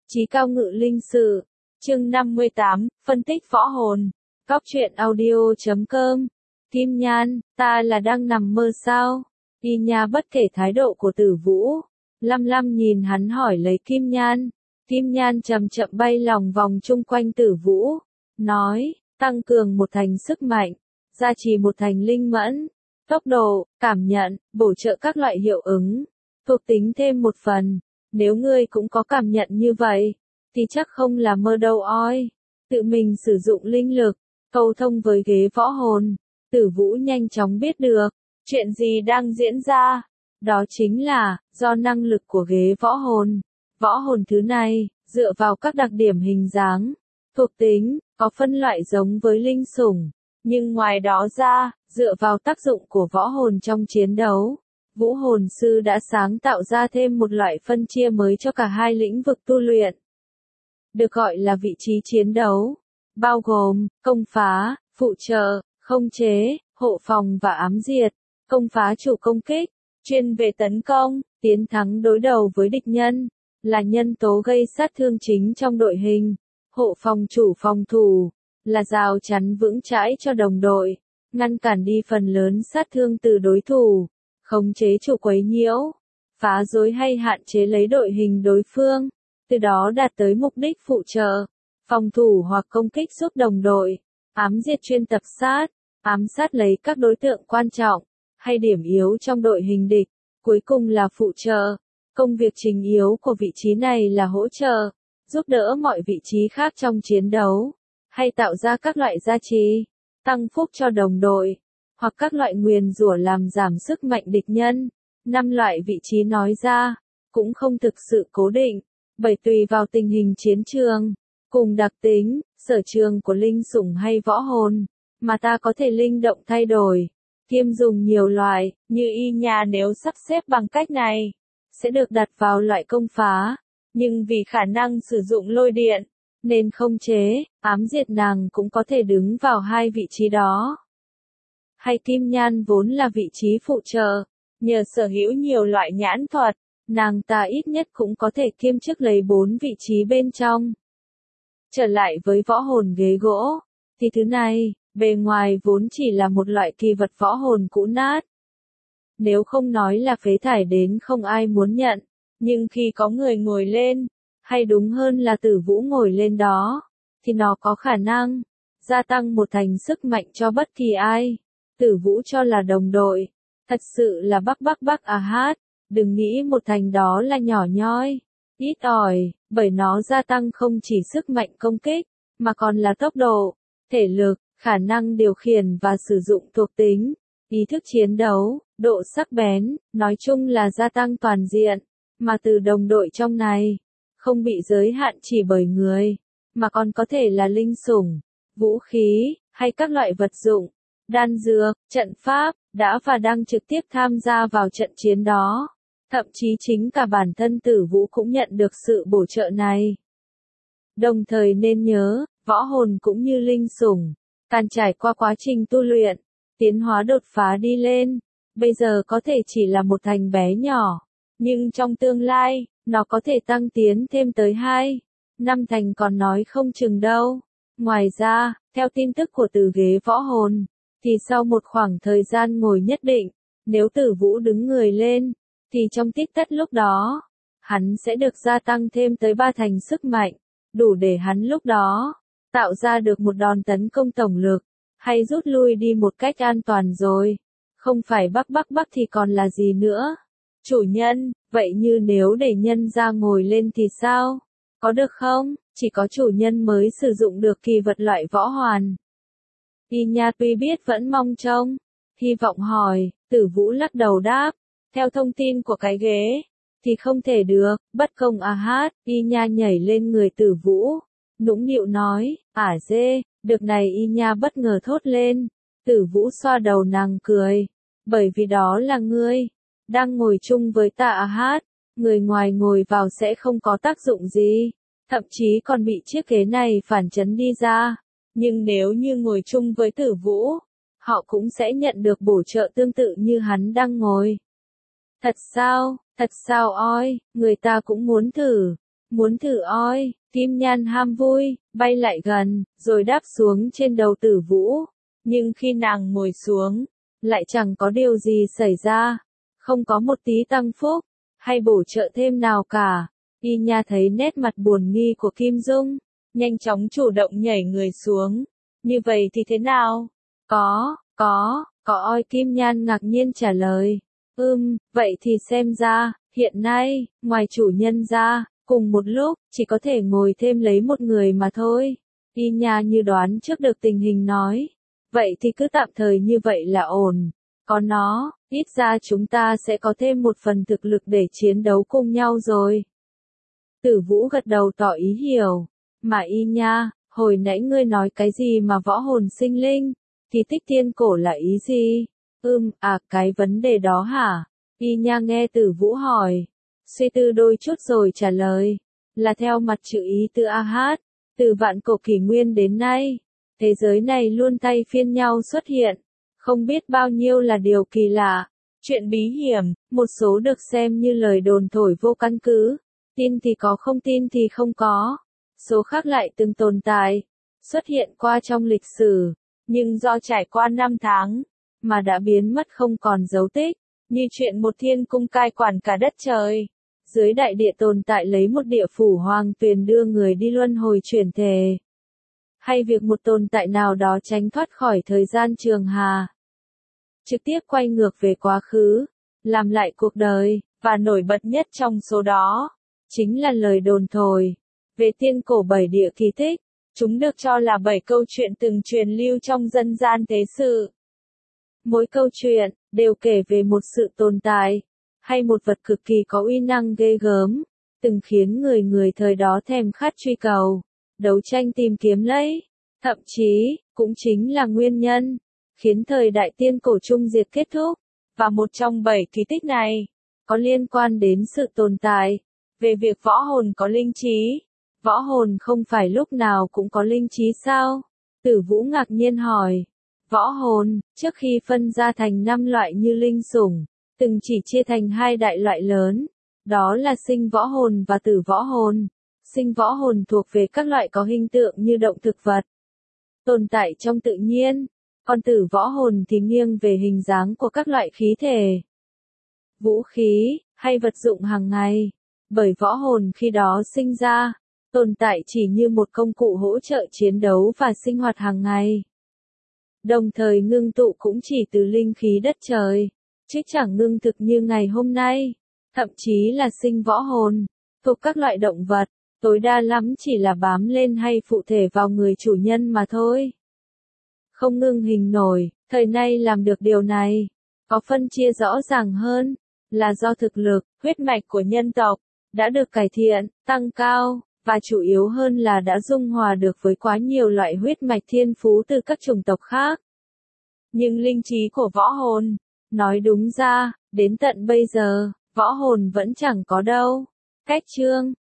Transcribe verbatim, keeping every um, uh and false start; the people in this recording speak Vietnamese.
Chí cao ngự linh sự. Chương năm mươi tám, phân tích võ hồn. Góc truyện audio chấm com. Kim Nhan, ta là đang nằm mơ sao? Y Nha bất kể thái độ của Tử Vũ. Lăm lăm nhìn hắn hỏi lấy Kim Nhan. Kim Nhan chậm chậm bay lòng vòng chung quanh Tử Vũ. Nói, tăng cường một thành sức mạnh. Gia trì một thành linh mẫn. Tốc độ, cảm nhận, bổ trợ các loại hiệu ứng. Thuộc tính thêm một phần. Nếu ngươi cũng có cảm nhận như vậy, thì chắc không là mơ đâu oi. Tự mình sử dụng linh lực, cầu thông với ghế võ hồn. Tử Vũ nhanh chóng biết được, chuyện gì đang diễn ra. Đó chính là, do năng lực của ghế võ hồn. Võ hồn thứ này, dựa vào các đặc điểm hình dáng, thuộc tính, có phân loại giống với linh sủng. Nhưng ngoài đó ra, dựa vào tác dụng của võ hồn trong chiến đấu, Vũ hồn sư đã sáng tạo ra thêm một loại phân chia mới cho cả hai lĩnh vực tu luyện. Được gọi là vị trí chiến đấu, bao gồm, công phá, phụ trợ, không chế, hộ phòng và ám diệt. Công phá chủ công kích, chuyên về tấn công, tiến thắng đối đầu với địch nhân, là nhân tố gây sát thương chính trong đội hình. Hộ phòng chủ phòng thủ, là rào chắn vững chãi cho đồng đội, ngăn cản đi phần lớn sát thương từ đối thủ. Khống chế chủ quấy nhiễu, phá rối hay hạn chế lấy đội hình đối phương, từ đó đạt tới mục đích phụ trợ, phòng thủ hoặc công kích giúp đồng đội. Ám diệt chuyên tập sát, ám sát lấy các đối tượng quan trọng, hay điểm yếu trong đội hình địch. Cuối cùng là phụ trợ. Công việc chính yếu của vị trí này là hỗ trợ, giúp đỡ mọi vị trí khác trong chiến đấu, hay tạo ra các loại gia trì, tăng phúc cho đồng đội, hoặc các loại nguyền rủa làm giảm sức mạnh địch nhân. Năm loại vị trí nói ra, cũng không thực sự cố định, bởi tùy vào tình hình chiến trường, cùng đặc tính, sở trường của linh sủng hay võ hồn, mà ta có thể linh động thay đổi, kiêm dùng nhiều loại. Như Y Nha nếu sắp xếp bằng cách này, sẽ được đặt vào loại công phá, nhưng vì khả năng sử dụng lôi điện, nên không chế, ám diệt nàng cũng có thể đứng vào hai vị trí đó. Hay Kim Nhan vốn là vị trí phụ trợ, nhờ sở hữu nhiều loại nhãn thuật, nàng ta ít nhất cũng có thể kiêm chức lấy bốn vị trí bên trong. Trở lại với võ hồn ghế gỗ, thì thứ này, bề ngoài vốn chỉ là một loại kỳ vật võ hồn cũ nát. Nếu không nói là phế thải đến không ai muốn nhận, nhưng khi có người ngồi lên, hay đúng hơn là Tử Vũ ngồi lên đó, thì nó có khả năng gia tăng một thành sức mạnh cho bất kỳ ai. Tử Vũ cho là đồng đội, thật sự là bắc bắc bắc à hát, đừng nghĩ một thành đó là nhỏ nhoi, ít ỏi, bởi nó gia tăng không chỉ sức mạnh công kích, mà còn là tốc độ, thể lực, khả năng điều khiển và sử dụng thuộc tính, ý thức chiến đấu, độ sắc bén, nói chung là gia tăng toàn diện, mà từ đồng đội trong này, không bị giới hạn chỉ bởi người, mà còn có thể là linh sủng, vũ khí, hay các loại vật dụng, đan dược, trận pháp, đã và đang trực tiếp tham gia vào trận chiến đó. Thậm chí chính cả bản thân Tử Vũ cũng nhận được sự bổ trợ này. Đồng thời nên nhớ, võ hồn cũng như linh sủng, càng trải qua quá trình tu luyện, tiến hóa đột phá đi lên, bây giờ có thể chỉ là một thành bé nhỏ, nhưng trong tương lai, nó có thể tăng tiến thêm tới hai, năm thành còn nói không chừng đâu. Ngoài ra, theo tin tức của từ ghế võ hồn, thì sau một khoảng thời gian ngồi nhất định, nếu Tử Vũ đứng người lên, thì trong tích tắc lúc đó, hắn sẽ được gia tăng thêm tới ba thành sức mạnh, đủ để hắn lúc đó tạo ra được một đòn tấn công tổng lực, hay rút lui đi một cách an toàn rồi. Không phải bắc bắc bắc thì còn là gì nữa? Chủ nhân, vậy như nếu để nhân ra ngồi lên thì sao? Có được không? Chỉ có chủ nhân mới sử dụng được kỳ vật loại võ hoàn. Y Nha tuy biết vẫn mong trông, hy vọng hỏi, Tử Vũ lắc đầu đáp, theo thông tin của cái ghế, thì không thể được, bất công à hát. Y Nha nhảy lên người Tử Vũ, nũng nịu nói, ả dê, được này. Y Nha bất ngờ thốt lên. Tử Vũ xoa đầu nàng cười, bởi vì đó là ngươi, đang ngồi chung với ta à hát, người ngoài ngồi vào sẽ không có tác dụng gì, thậm chí còn bị chiếc ghế này phản chấn đi ra. Nhưng nếu như ngồi chung với Tử Vũ, họ cũng sẽ nhận được bổ trợ tương tự như hắn đang ngồi. Thật sao, thật sao oi, người ta cũng muốn thử. Muốn thử oi, Kim Nhan ham vui, bay lại gần, rồi đáp xuống trên đầu Tử Vũ. Nhưng khi nàng ngồi xuống, lại chẳng có điều gì xảy ra, không có một tí tăng phúc, hay bổ trợ thêm nào cả. Y Nha thấy nét mặt buồn nghi của Kim Dung, nhanh chóng chủ động nhảy người xuống. Như vậy thì thế nào? Có, có, có oi Kim Nhan ngạc nhiên trả lời. Ừm, vậy thì xem ra, hiện nay, ngoài chủ nhân ra, cùng một lúc, chỉ có thể ngồi thêm lấy một người mà thôi. Y Nha như đoán trước được tình hình nói. Vậy thì cứ tạm thời như vậy là ổn. Có nó, ít ra chúng ta sẽ có thêm một phần thực lực để chiến đấu cùng nhau rồi. Tử Vũ gật đầu tỏ ý hiểu. Mà Y Nha, hồi nãy ngươi nói cái gì mà võ hồn sinh linh? Thì tích tiên cổ là ý gì? Ừm, à cái vấn đề đó hả? Y Nha nghe Tử Vũ hỏi. Suy tư đôi chút rồi trả lời. Là theo mặt chữ ý từ A Hát. Từ vạn cổ kỷ nguyên đến nay, thế giới này luôn thay phiên nhau xuất hiện. Không biết bao nhiêu là điều kỳ lạ. Chuyện bí hiểm, một số được xem như lời đồn thổi vô căn cứ. Tin thì có không tin thì không có. Số khác lại từng tồn tại, xuất hiện qua trong lịch sử, nhưng do trải qua năm tháng, mà đã biến mất không còn dấu tích, như chuyện một thiên cung cai quản cả đất trời. Dưới đại địa tồn tại lấy một địa phủ hoàng tuyền đưa người đi luân hồi chuyển thể. Hay việc một tồn tại nào đó tránh thoát khỏi thời gian trường hà. Trực tiếp quay ngược về quá khứ, làm lại cuộc đời, và nổi bật nhất trong số đó, chính là lời đồn thổi. Về tiên cổ bảy địa kỳ tích, chúng được cho là bảy câu chuyện từng truyền lưu trong dân gian thế sự. Mỗi câu chuyện, đều kể về một sự tồn tại, hay một vật cực kỳ có uy năng ghê gớm, từng khiến người người thời đó thèm khát truy cầu, đấu tranh tìm kiếm lấy. Thậm chí, cũng chính là nguyên nhân, khiến thời đại tiên cổ trung diệt kết thúc. Và một trong bảy kỳ tích này, có liên quan đến sự tồn tại, về việc võ hồn có linh trí. Võ hồn không phải lúc nào cũng có linh trí sao? Tử Vũ ngạc nhiên hỏi. Võ hồn, trước khi phân ra thành năm loại như linh sủng, từng chỉ chia thành hai đại loại lớn. Đó là sinh võ hồn và tử võ hồn. Sinh võ hồn thuộc về các loại có hình tượng như động thực vật, tồn tại trong tự nhiên. Còn tử võ hồn thì nghiêng về hình dáng của các loại khí thể, vũ khí, hay vật dụng hàng ngày. Bởi võ hồn khi đó sinh ra, tồn tại chỉ như một công cụ hỗ trợ chiến đấu và sinh hoạt hàng ngày. Đồng thời ngưng tụ cũng chỉ từ linh khí đất trời, chứ chẳng ngưng thực như ngày hôm nay. Thậm chí là sinh võ hồn, thuộc các loại động vật, tối đa lắm chỉ là bám lên hay phụ thể vào người chủ nhân mà thôi. Không ngưng hình nổi, thời nay làm được điều này, có phân chia rõ ràng hơn, là do thực lực, huyết mạch của nhân tộc, đã được cải thiện, tăng cao, và chủ yếu hơn là đã dung hòa được với quá nhiều loại huyết mạch thiên phú từ các chủng tộc khác. Nhưng linh trí của võ hồn, nói đúng ra, đến tận bây giờ, võ hồn vẫn chẳng có đâu. Cách chương